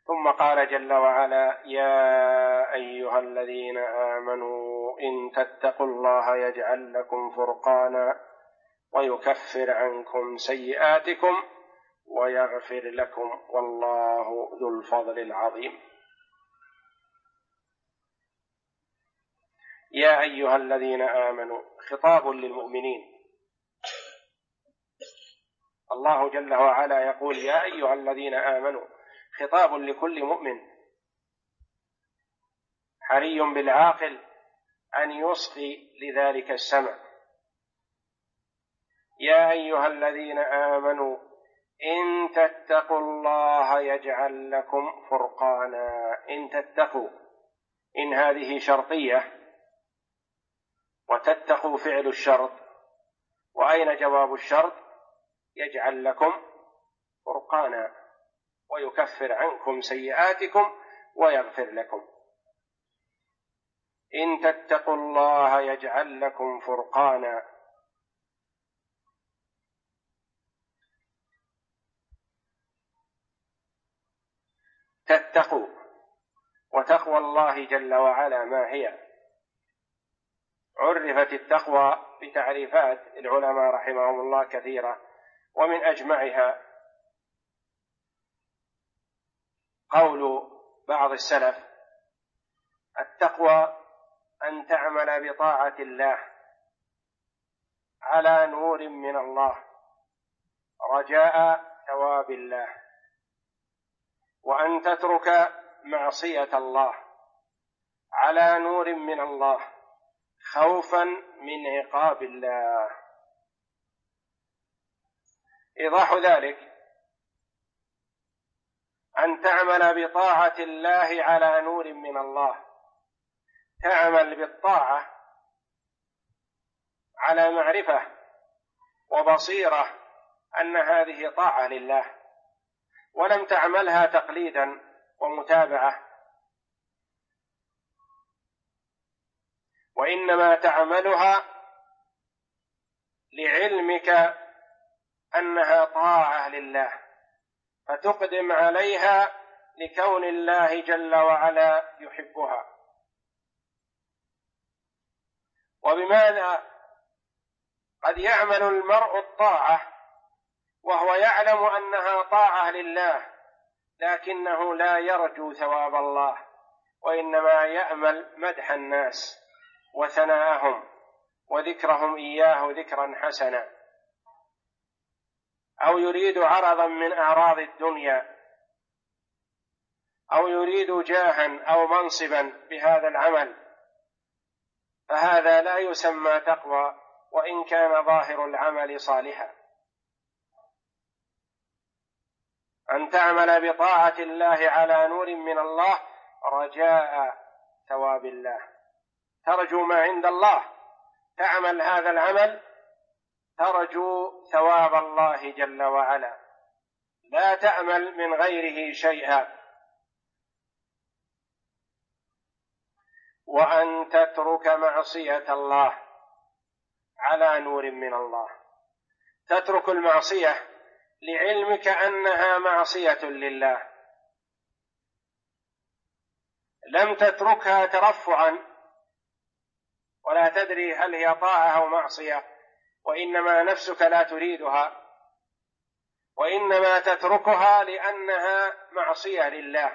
ثم قال جل وعلا: يا أيها الذين آمنوا إن تتقوا الله يجعل لكم فرقانا ويكفر عنكم سيئاتكم ويغفر لكم والله ذو الفضل العظيم. يا أيها الذين آمنوا خطاب للمؤمنين. الله جل وعلا يقول: يا أيها الذين آمنوا، خطاب لكل مؤمن. حري بالعاقل أن يصغي لذلك السمع. يا أيها الذين آمنوا إن تتقوا الله يجعل لكم فرقانا. إن تتقوا، إن هذه شرطية، وتتقوا فعل الشرط. وأين جواب الشرط؟ يجعل لكم فرقانا ويكفر عنكم سيئاتكم ويغفر لكم. إن تتقوا الله يجعل لكم فرقانا. تتقوا، وتقوى الله جل وعلا ما هي؟ عرفت التقوى بتعريفات العلماء رحمهم الله كثيرة، ومن أجمعها قول بعض السلف: التقوى أن تعمل بطاعة الله على نور من الله رجاء ثواب الله، وأن تترك معصية الله على نور من الله خوفا من عقاب الله. إيضاح ذلك: أن تعمل بطاعة الله على نور من الله، تعمل بالطاعة على معرفة وبصيرة أن هذه طاعة لله، ولم تعملها تقليدا ومتابعة، وإنما تعملها لعلمك أنها طاعة لله، فتقدم عليها لكون الله جل وعلا يحبها. وبماذا قد يعمل المرء الطاعة وهو يعلم أنها طاعة لله، لكنه لا يرجو ثواب الله، وإنما يأمل مدح الناس وثناءهم وذكرهم إياه ذكرا حسنا، أو يريد عرضا من أعراض الدنيا، أو يريد جاها أو منصبا بهذا العمل، فهذا لا يسمى تقوى وإن كان ظاهر العمل صالحا. أن تعمل بطاعة الله على نور من الله رجاء ثواب الله، ترجو ما عند الله، تعمل هذا العمل ترجو ثواب الله جل وعلا، لا تعمل من غيره شيئا. وأن تترك معصية الله على نور من الله، تترك المعصية لعلمك أنها معصية لله، لم تتركها ترفعا ولا تدري هل هي طاعة أو معصية، وإنما نفسك لا تريدها، وإنما تتركها لأنها معصية لله،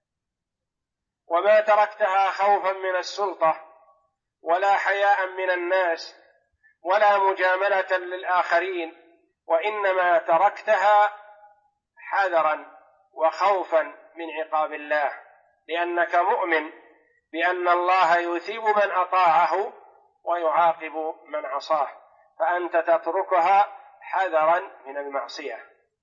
وما تركتها خوفا من السلطة ولا حياء من الناس ولا مجاملة للآخرين، وإنما تركتها حذرا وخوفا من عقاب الله، لأنك مؤمن بأن الله يثيب من أطاعه ويعاقب من عصاه، فأنت تتركها حذرا من المعصية.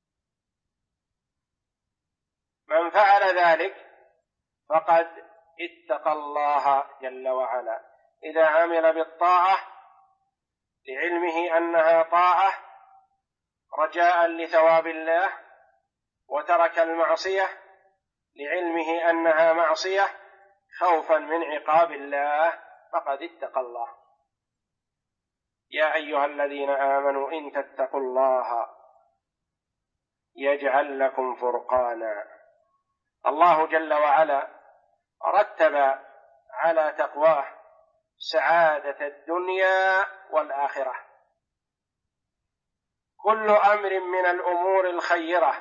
من فعل ذلك فقد اتقى الله جل وعلا، إذا عمل بالطاعة لعلمه أنها طاعة رجاء لثواب الله، وترك المعصية لعلمه أنها معصية خوفا من عقاب الله، فقد اتقى الله. يا أيها الذين آمنوا إن تتقوا الله يجعل لكم فرقانا. الله جل وعلا رتب على تقواه سعادة الدنيا والآخرة. كل أمر من الأمور الخيرة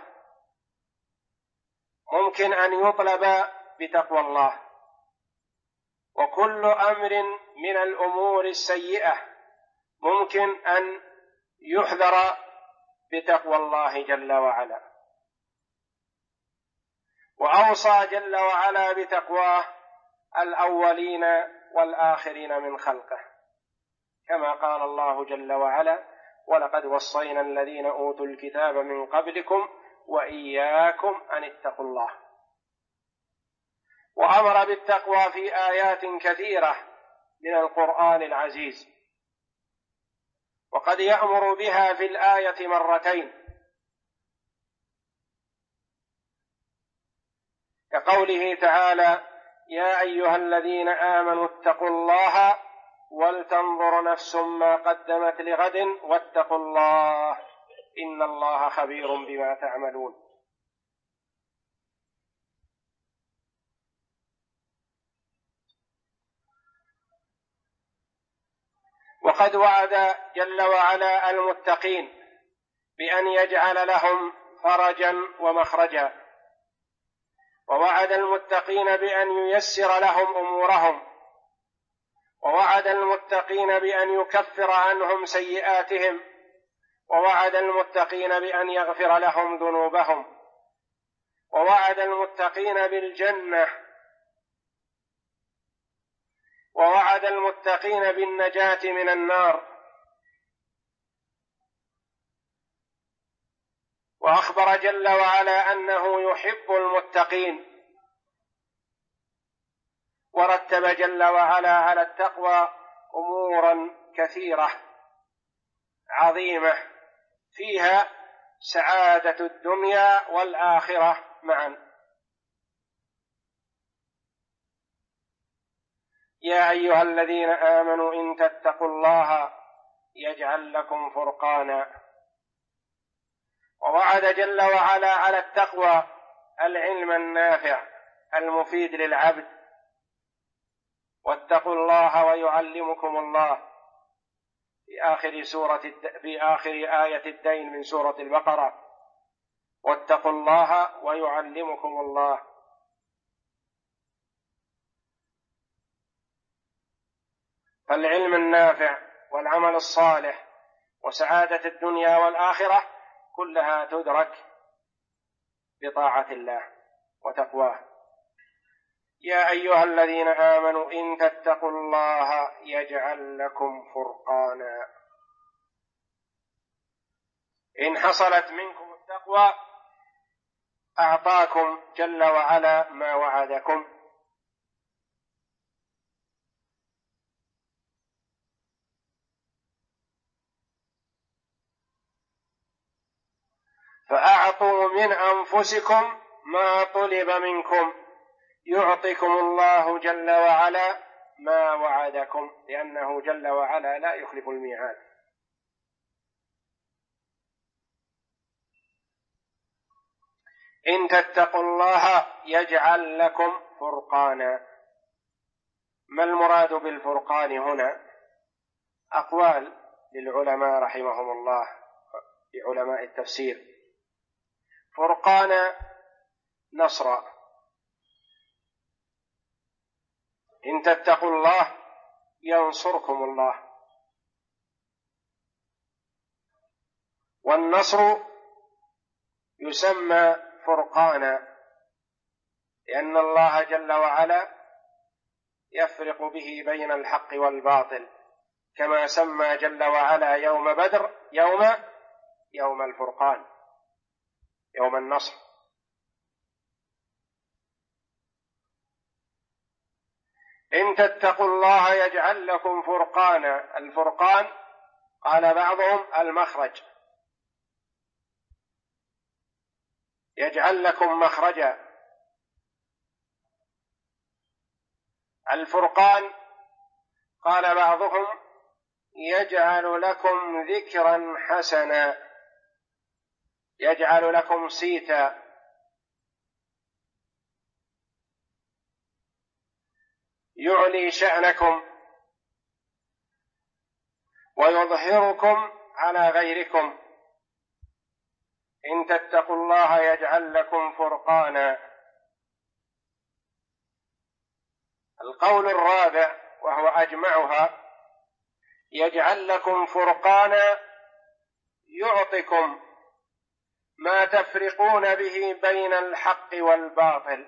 ممكن أن يطلب بتقوى الله، وكل أمر من الأمور السيئة ممكن أن يحذر بتقوى الله جل وعلا. وأوصى جل وعلا بتقواه الأولين والآخرين من خلقه، كما قال الله جل وعلا: ولقد وصينا الذين أوتوا الكتاب من قبلكم وإياكم أن اتقوا الله. وأمر بالتقوى في آيات كثيرة من القرآن العزيز، وقد يأمر بها في الآية مرتين، كقوله تعالى: يا أيها الذين آمنوا اتقوا الله ولتنظر نفس ما قدمت لغد واتقوا الله إن الله خبير بما تعملون. وقد وعد جل وعلا المتقين بأن يجعل لهم فرجا ومخرجا، ووعد المتقين بأن ييسر لهم أمورهم، ووعد المتقين بأن يكفر عنهم سيئاتهم، ووعد المتقين بأن يغفر لهم ذنوبهم، ووعد المتقين بالجنة، ووعد المتقين بالنجاة من النار. وأخبر جل وعلا أنه يحب المتقين، ورتب جل وعلا على التقوى أمورا كثيرة عظيمة فيها سعادة الدنيا والآخرة معا. يا أيها الذين آمنوا إن تتقوا الله يجعل لكم فرقانا. ووعد جل وعلا على التقوى العلم النافع المفيد للعبد: واتقوا الله ويعلمكم الله، في آخر آية الدين من سورة البقرة: واتقوا الله ويعلمكم الله. فالعلم النافع والعمل الصالح وسعادة الدنيا والآخرة كلها تدرك بطاعة الله وتقواه. يا أيها الذين آمنوا إن تتقوا الله يجعل لكم فرقانا. إن حصلت منكم التقوى أعطاكم جل وعلا ما وعدكم. فأعطوا من أنفسكم ما طلب منكم يعطيكم الله جل وعلا ما وعدكم، لأنه جل وعلا لا يخلف الميعاد. إن تتقوا الله يجعل لكم فرقانا. ما المراد بالفرقان هنا؟ أقوال للعلماء رحمهم الله، لعلماء التفسير. فرقانا نصرا. إن تتقوا الله ينصركم الله. والنصر يسمى فرقانا لأن الله جل وعلا يفرق به بين الحق والباطل، كما سمى جل وعلا يوم بدر يوم الفرقان، يوم النصر. إن تتقوا الله يجعل لكم فرقانا. الفرقان قال بعضهم المخرج، يجعل لكم مخرجا. الفرقان قال بعضهم يجعل لكم ذكرا حسنا، يجعل لكم صيتا، يعلي شأنكم ويظهركم على غيركم. إن تتقوا الله يجعل لكم فرقانا. القول الرابع وهو أجمعها: يجعل لكم فرقانا يعطكم ما تفرقون به بين الحق والباطل.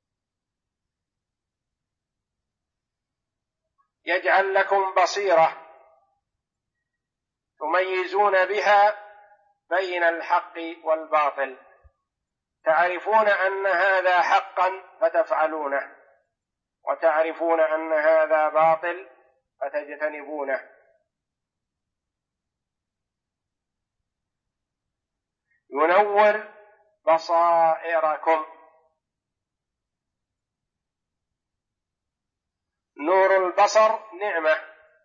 يجعل لكم بصيرة تميزون بها بين الحق والباطل، تعرفون أن هذا حقا فتفعلونه، وتعرفون أن هذا باطل فتجتنبونه. ينور بصائركم. نور البصر نعمة،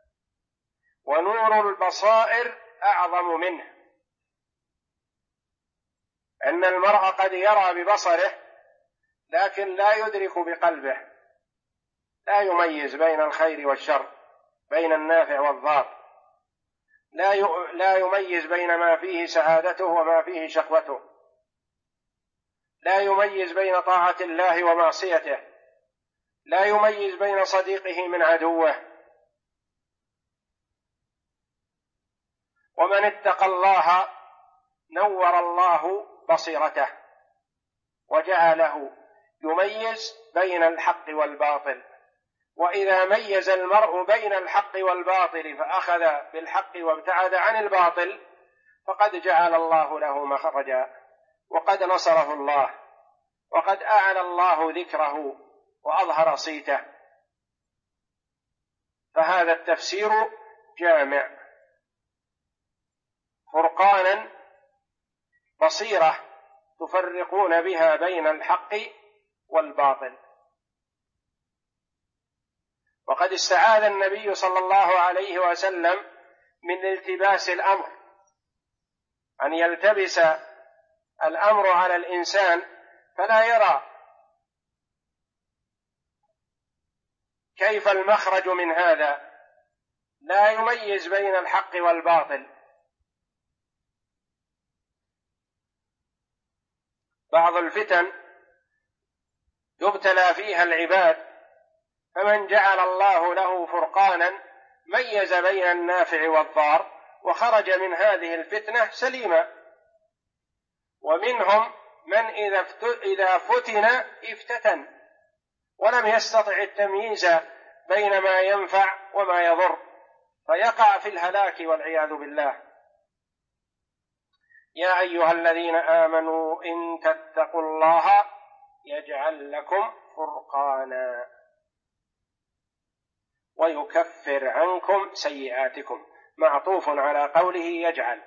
ونور البصائر أعظم منه. أن المرء قد يرى ببصره لكن لا يدرك بقلبه، لا يميز بين الخير والشر، بين النافع والضار، لا يميز بين ما فيه سعادته وما فيه شقوته، لا يميز بين طاعة الله ومعصيته، لا يميز بين صديقه من عدوه. ومن اتقى الله نور الله بصيرته وجعله يميز بين الحق والباطل. وإذا ميز المرء بين الحق والباطل فأخذ بالحق وابتعد عن الباطل فقد جعل الله له مخرجا، وقد نصره الله، وقد أعلى الله ذكره وأظهر صيته. فهذا التفسير جامع: فرقانا بصيرة تفرقون بها بين الحق والباطل. وقد استعاذ النبي صلى الله عليه وسلم من التباس الأمر، أن يلتبس الأمر على الإنسان فلا يرى كيف المخرج من هذا، لا يميز بين الحق والباطل. بعض الفتن يبتلى فيها العباد، فمن جعل الله له فرقانا ميز بين النافع والضار وخرج من هذه الفتنة سليما. ومنهم من إذا فتن افتتن ولم يستطع التمييز بين ما ينفع وما يضر، فيقع في الهلاك والعياذ بالله. يا أيها الذين آمنوا إن تتقوا الله يجعل لكم فرقانا ويكفر عنكم سيئاتكم. معطوف على قوله يجعل،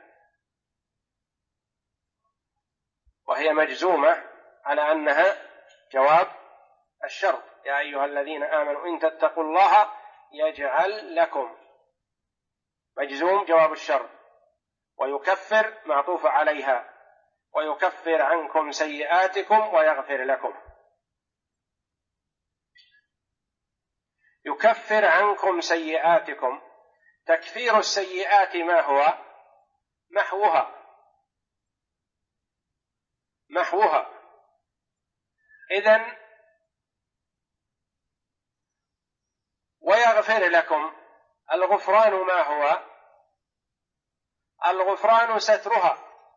وهي مجزومة على أنها جواب الشرط. يا أيها الذين آمنوا إن تتقوا الله يجعل لكم، مجزوم جواب الشرط، ويكفر معطوف عليها، ويكفر عنكم سيئاتكم ويغفر لكم. يكفر عنكم سيئاتكم، تكفير السيئات ما هو؟ محوها. إذن ويغفر لكم، الغفران ما هو؟ الغفران سترها.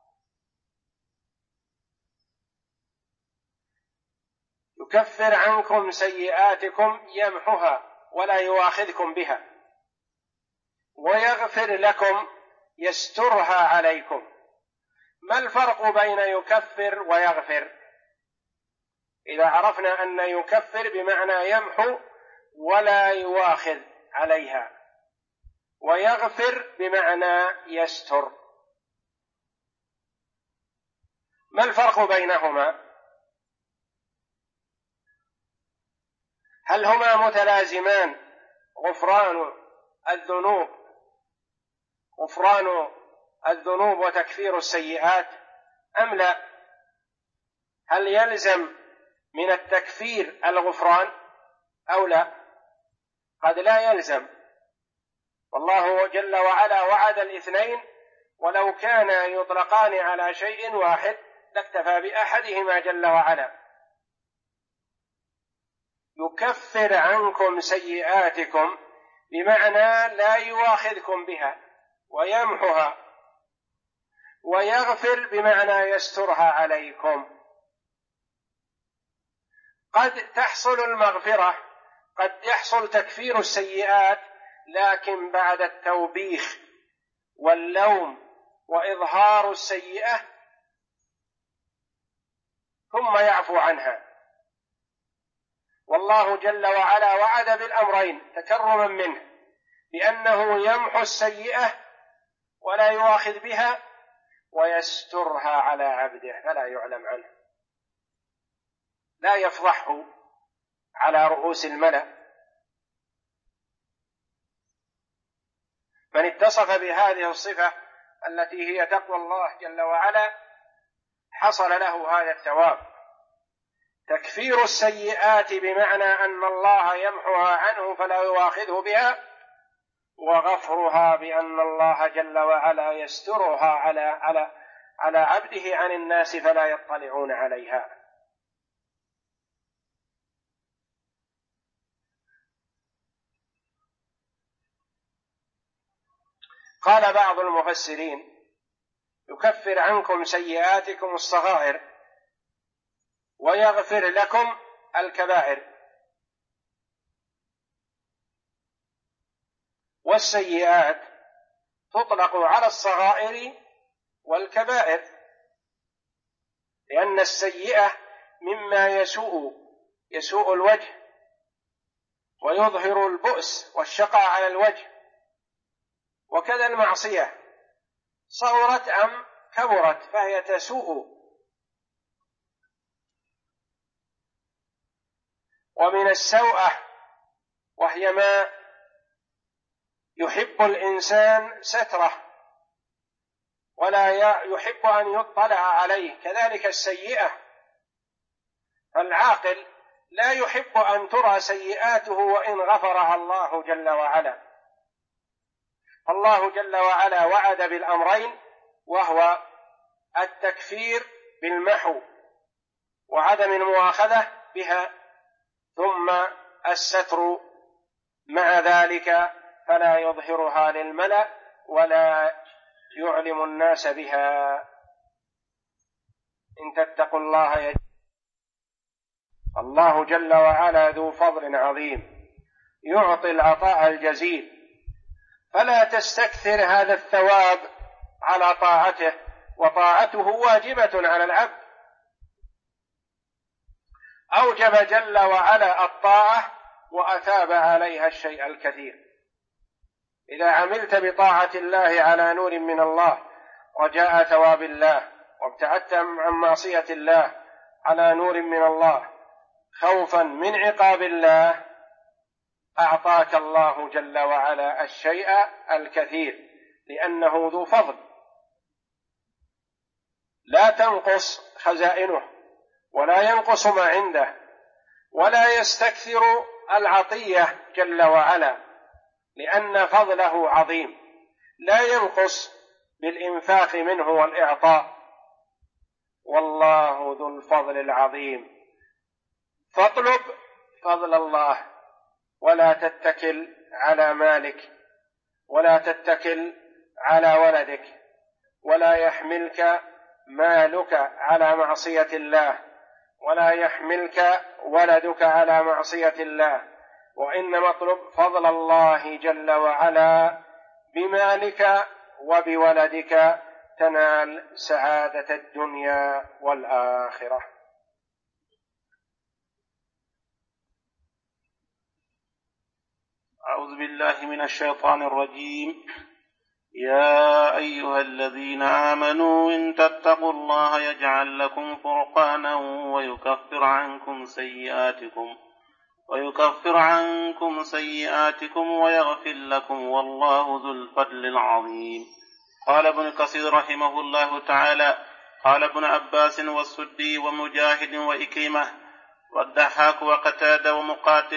يكفر عنكم سيئاتكم يمحها ولا يؤاخذكم بها، ويغفر لكم يسترها عليكم. ما الفرق بين يكفر ويغفر؟ إذا عرفنا أن يكفر بمعنى يمحو ولا يؤاخذ عليها، ويغفر بمعنى يستر، ما الفرق بينهما؟ هل هما متلازمان؟ غفران الذنوب وتكفير السيئات أم لا؟ هل يلزم من التكفير الغفران أو لا؟ قد لا يلزم، والله جل وعلا وعد الاثنين، ولو كان يطلقان على شيء واحد لاكتفى بأحدهما جل وعلا. يكفر عنكم سيئاتكم بمعنى لا يؤاخذكم بها ويمحها، ويغفر بمعنى يسترها عليكم. قد تحصل المغفرة، قد يحصل تكفير السيئات، لكن بعد التوبيخ واللوم وإظهار السيئة ثم يعفو عنها. والله جل وعلا وعد بالأمرين تكرما منه، بأنه يمحو السيئة ولا يؤاخذ بها، ويسترها على عبده فلا يعلم عنه، لا يفضحه على رؤوس الملأ. من اتصف بهذه الصفة التي هي تقوى الله جل وعلا حصل له هذا الثواب. تكفير السيئات بمعنى أن الله يمحوها عنه فلا يؤاخذه بها، وغفرها بأن الله جل وعلا يسترها على عبده عن الناس فلا يطلعون عليها. قال بعض المفسرين: يكفر عنكم سيئاتكم الصغائر ويغفر لكم الكبائر. والسيئات تطلق على الصغائر والكبائر، لأن السيئة مما يسوء الوجه ويظهر البؤس والشقاء على الوجه، وكذا المعصية صغرت أم كبرت فهي تسوء. ومن السوءة وهي ما يحب الإنسان ستره ولا يحب أن يطلع عليه، كذلك السيئة. فالعاقل لا يحب أن ترى سيئاته وإن غفرها الله جل وعلا. الله جل وعلا وعد بالأمرين، وهو التكفير بالمحو وعدم المؤاخذة بها، ثم الستر مع ذلك فلا يظهرها للملأ ولا يعلم الناس بها. إن تتقوا الله الله جل وعلا ذو فضل عظيم يعطي العطاء الجزيل، فلا تستكثر هذا الثواب على طاعته، وطاعته واجبة على العبد. أوجب جل وعلا الطاعة وأثاب عليها الشيء الكثير. إذا عملت بطاعة الله على نور من الله رجاء ثواب الله، وابتعدت عن معصية الله على نور من الله خوفا من عقاب الله، أعطاك الله جل وعلا الشيء الكثير، لأنه ذو فضل لا تنقص خزائنه ولا ينقص ما عنده، ولا يستكثر العطية جل وعلا، لأن فضله عظيم لا ينقص بالإنفاق منه والإعطاء. والله ذو الفضل العظيم. فاطلب فضل الله، ولا تتكل على مالك، ولا تتكل على ولدك، ولا يحملك مالك على معصية الله، ولا يحملك ولدك على معصية الله، وإنما اطلب فضل الله جل وعلا بمالك وبولدك تنال سعادة الدنيا والآخرة. أعوذ بالله من الشيطان الرجيم. يا أيها الذين آمنوا إن تتقوا الله يجعل لكم فرقانا ويكفر عنكم سيئاتكم ويغفر لكم، والله ذو الفضل العظيم. قال ابن كثير رحمه الله تعالى: قال ابن عباس والسدي ومجاهد وإكرمة والضحاك وقتادة ومقاتل: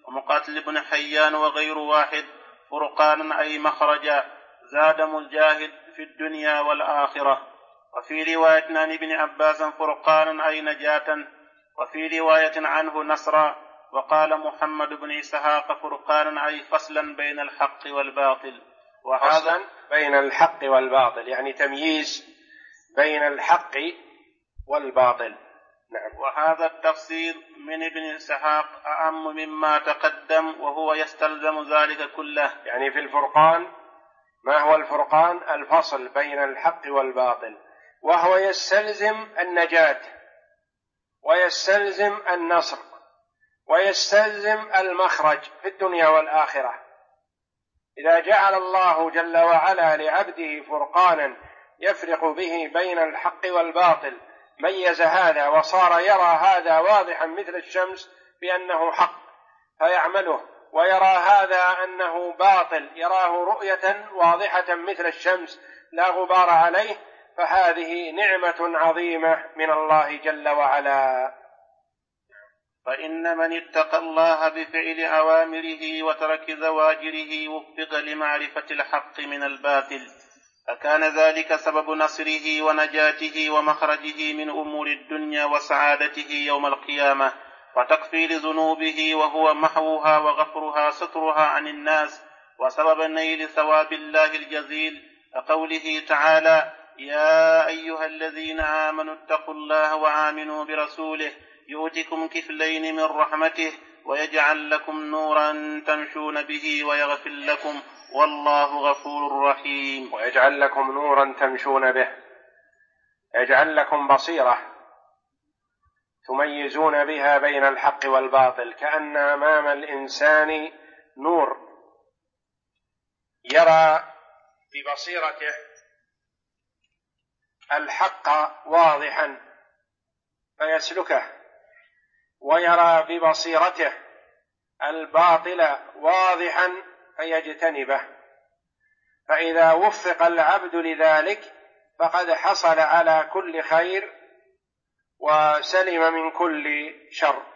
ومقاتل بن حيان وغير واحد فرقانا أي مخرجا زاد مجاهد في الدنيا والآخرة. وفي رواية عن ابن عباس فرقانا أي نجاة، وفي رواية عنه نصرا. وقال محمد بن إسحاق فرقانا أي فصلا بين الحق والباطل. فصلا بين الحق والباطل يعني تمييز بين الحق والباطل. نعم. وهذا التفسير من ابن إسحاق أعم مما تقدم، وهو يستلزم ذلك كله. يعني في الفرقان، ما هو الفرقان؟ الفصل بين الحق والباطل، وهو يستلزم النجاة ويستلزم النصر ويستلزم المخرج في الدنيا والآخرة. إذا جعل الله جل وعلا لعبده فرقانا يفرق به بين الحق والباطل، ميز هذا وصار يرى هذا واضحا مثل الشمس بأنه حق فيعمله، ويرى هذا أنه باطل يراه رؤية واضحة مثل الشمس لا غبار عليه، فهذه نعمة عظيمة من الله جل وعلا. فإن من اتقى الله بفعل أوامره وترك زواجره وفق لمعرفة الحق من الباطل، فكان ذلك سبب نصره ونجاته ومخرجه من أمور الدنيا وسعادته يوم القيامة وتكفير ذنوبه، وهو محوها وغفرها سترها عن الناس، وسبب نيل ثواب الله الجزيل، كقوله تعالى: يا أيها الذين آمنوا اتقوا الله وآمنوا برسوله يؤتكم كفلين من رحمته ويجعل لكم نورا تمشون به ويغفر لكم والله غفور رحيم. ويجعل لكم نورا تمشون به، يجعل لكم بصيرة تميزون بها بين الحق والباطل، كأن أمام الإنسان نور يرى ببصيرته الحق واضحا فيسلكه، ويرى ببصيرته الباطل واضحا فيجتنبه. فإذا وفق العبد لذلك فقد حصل على كل خير وسلم من كل شر.